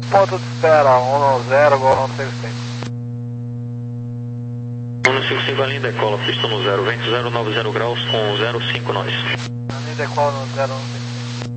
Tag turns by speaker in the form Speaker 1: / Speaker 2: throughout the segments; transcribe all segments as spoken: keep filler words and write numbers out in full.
Speaker 1: ponto de espera, um zero, Gol um cinco cinco.
Speaker 2: um cinco cinco, a linha decola, pista no zero, vento zero nove zero graus com zero cinco nós.
Speaker 1: A linha decola no zero um cinco cinco.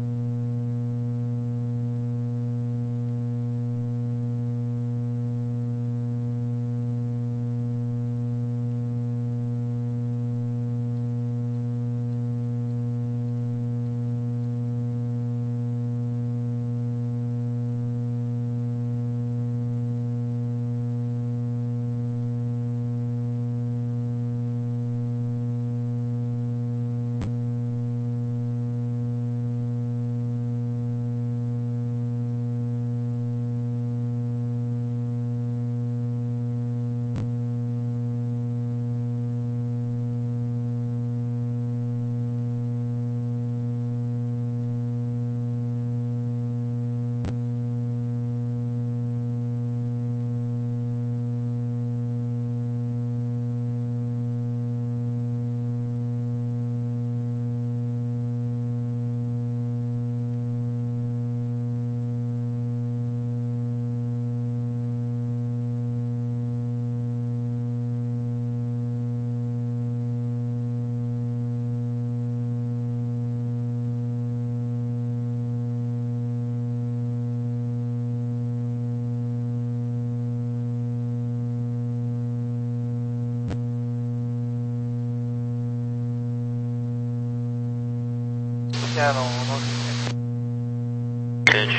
Speaker 1: É, não, não
Speaker 2: Entende?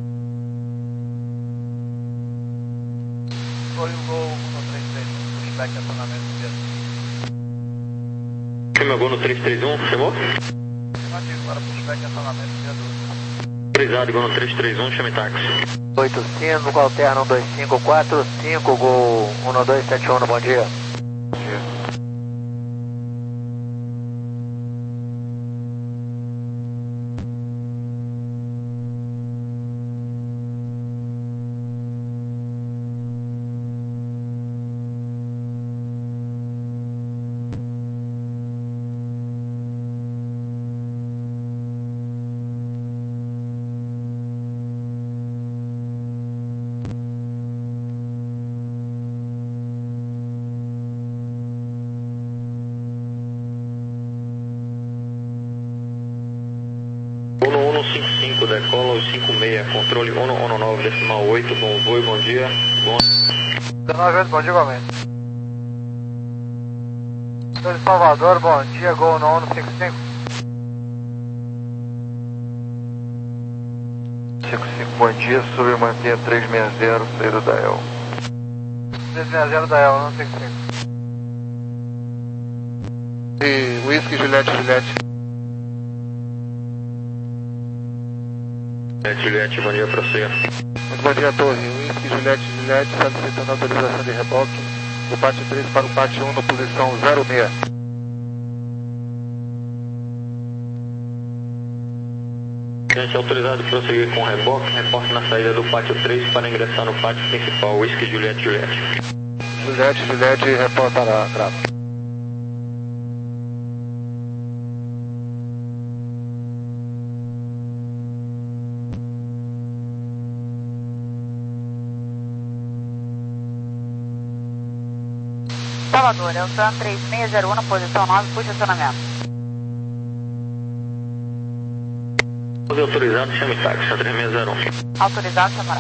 Speaker 1: foi o Gol um três três um, pushback acionamento mesmo.
Speaker 2: Filma Gol no três três um, chamou?
Speaker 1: Afirmativo, para pushback acionamento mesmo.
Speaker 2: Autorizado, Gol no três três um, chame táxi.
Speaker 1: oito cinco, alterna um dois cinco quatro cinco, Gol um dois sete um, bom dia.
Speaker 2: Ono um cinco cinco, decola cinco seis, controle Ono Ono nove, decimal oito, bom voo, bom dia. Bom...
Speaker 1: dezenove, bom dia igualmente. Sou de Salvador, bom dia, Gol no um cinco cinco.
Speaker 3: cinco cinco, bom dia, sobre manter três seis zero, saída da E L.
Speaker 1: três seis zero da E L, um cinco cinco.
Speaker 3: E Whisky, Juliette, Juliette.
Speaker 2: É, Juliette, bom dia pra você.
Speaker 3: Muito bom dia, Torre. Whisky, Juliette, Juliette, solicitando autorização de reboque do pátio três para o pátio um na posição zero seis.
Speaker 2: Gente, autorizado de prosseguir com o reboque, reporte na saída do pátio três para ingressar no pátio principal, Whisky, Juliette, Juliette.
Speaker 3: Juliette, Juliette, reporta a grava.
Speaker 4: Salvador, Elsan três seis zero um, na posição nove, puxa acionamento.
Speaker 2: Autorizado, chame táxi, três seis zero um.
Speaker 4: Autorizado, chamará.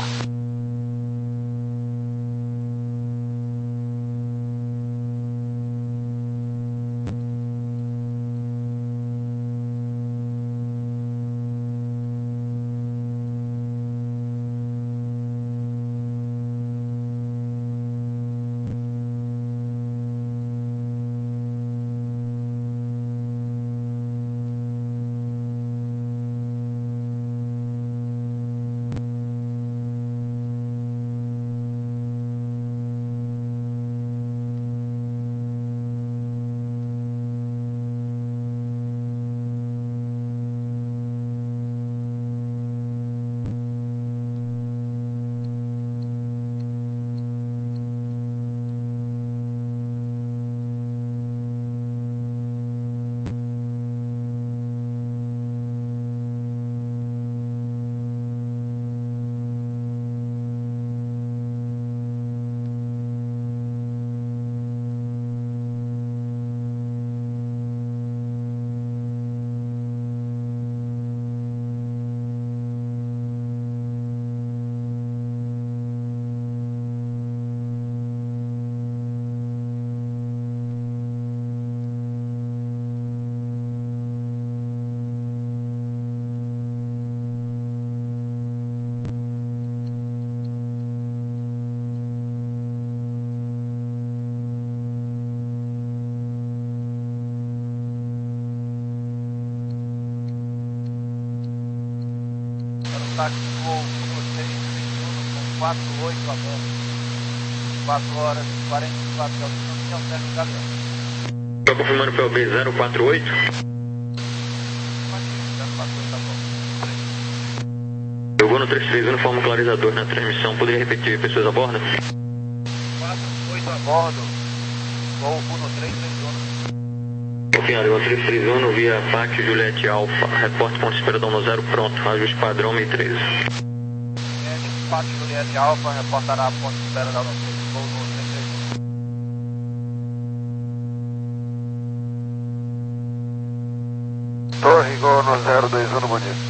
Speaker 1: táxi Gol um seis três um com quatro oito a bordo. quatro horas e quarenta e quatro de autonomia, alterno Galeão.
Speaker 2: Estou confirmando P O B zero quatro oito. Eu vou no três três um, informe clarizador na transmissão. Poderia repetir, pessoas a bordo?
Speaker 1: quatro oito a bordo. Gol um três três um.
Speaker 2: Confirmado, Gol três três um, via Pátio Juliette Alfa. Reporte ponto esperadão no zero, pronto. Ajuste padrão mil e treze.
Speaker 1: Pátio Juliette Alfa, reportará ponto esperadão no Gol no três três um.
Speaker 3: Torre, Gol no zero dois um, bom dia.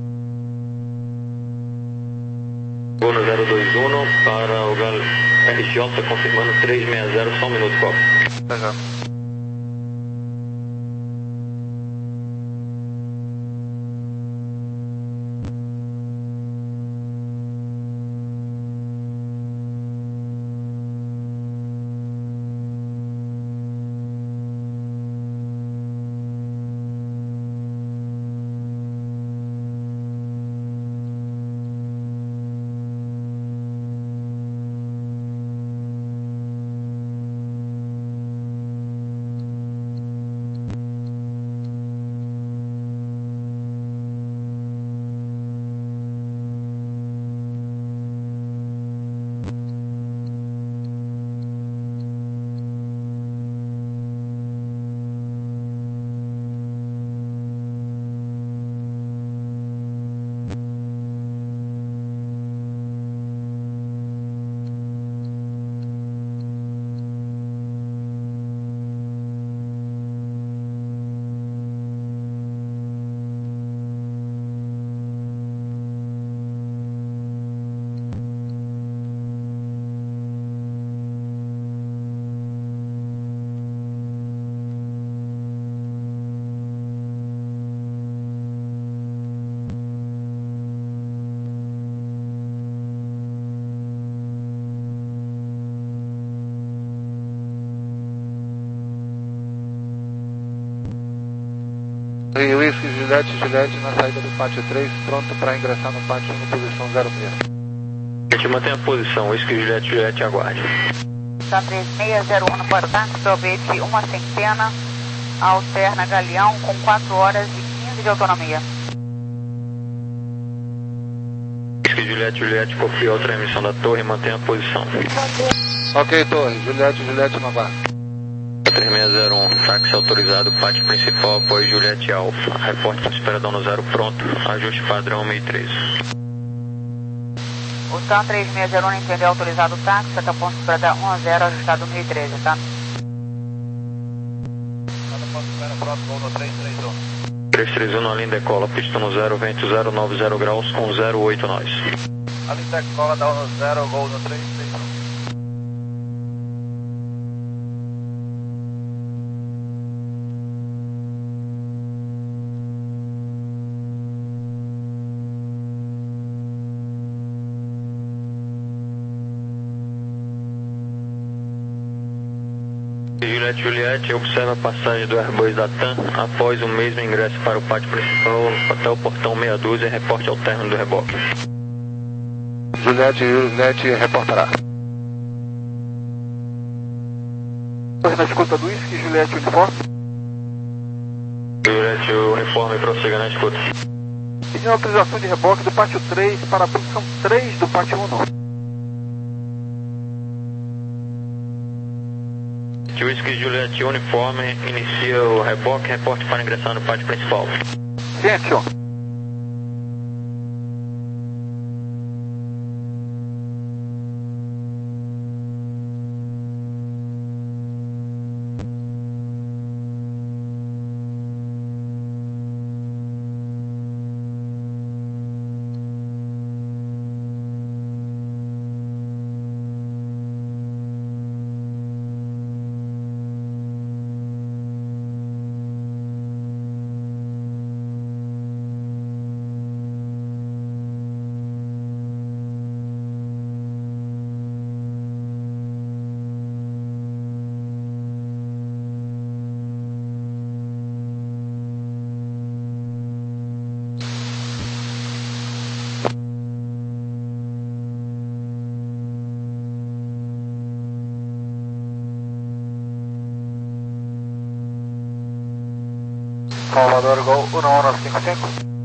Speaker 2: Gol no zero dois um para o Gal R J, confirmando três seis zero, só um minuto, copo.
Speaker 3: Tá já. E Whisky, Juliette, Juliette na saída do pátio três, pronto para ingressar no pátio um, posição zero seis.
Speaker 2: A gente mantém a posição, Whisky, Juliette, Juliette, aguarde.
Speaker 4: Tá três seis zero um para o táxi, P O B de uma centena, alterna Galeão com quatro horas e quinze de autonomia.
Speaker 2: Whisky, Juliette, Juliette, confiou a transmissão da torre e mantém a posição.
Speaker 3: Ok, Torre, Juliette, Juliette na barra.
Speaker 2: três seis zero um, táxi autorizado, pátio principal, após Juliette Alfa. Reporte ponto esperadão no zero, pronto. Ajuste padrão mil e treze.
Speaker 4: O TAM três seis zero um entendeu autorizado o táxi, até ponto esperadão um zero, ajustado mil e treze, tá?
Speaker 1: Cada ponto espera, pronto, Gol no três três um.
Speaker 2: três três um na linha decola, pista no zero, vento zero nove zero graus com zero oito nós.
Speaker 1: A linha decola dá no zero, Gol no três três um.
Speaker 2: Juliette, Juliette, observa a passagem do Airbus da TAM após o mesmo ingresso para o pátio principal até o portão meia dúzia e reporte ao término do reboque.
Speaker 3: Juliette, Juliette reportará. Torre na escuta do Whisky, Juliette uniforme.
Speaker 2: Juliette, uniforme, prossiga na escuta.
Speaker 3: Pedindo autorização de reboque do pátio três para a posição três do pátio um.
Speaker 2: Whisky, Juliette, uniforme, inicia o reboque, reporte para ingressar no pátio principal.
Speaker 3: Ciente, ó. Salvador Gol um um nove cinco cinco.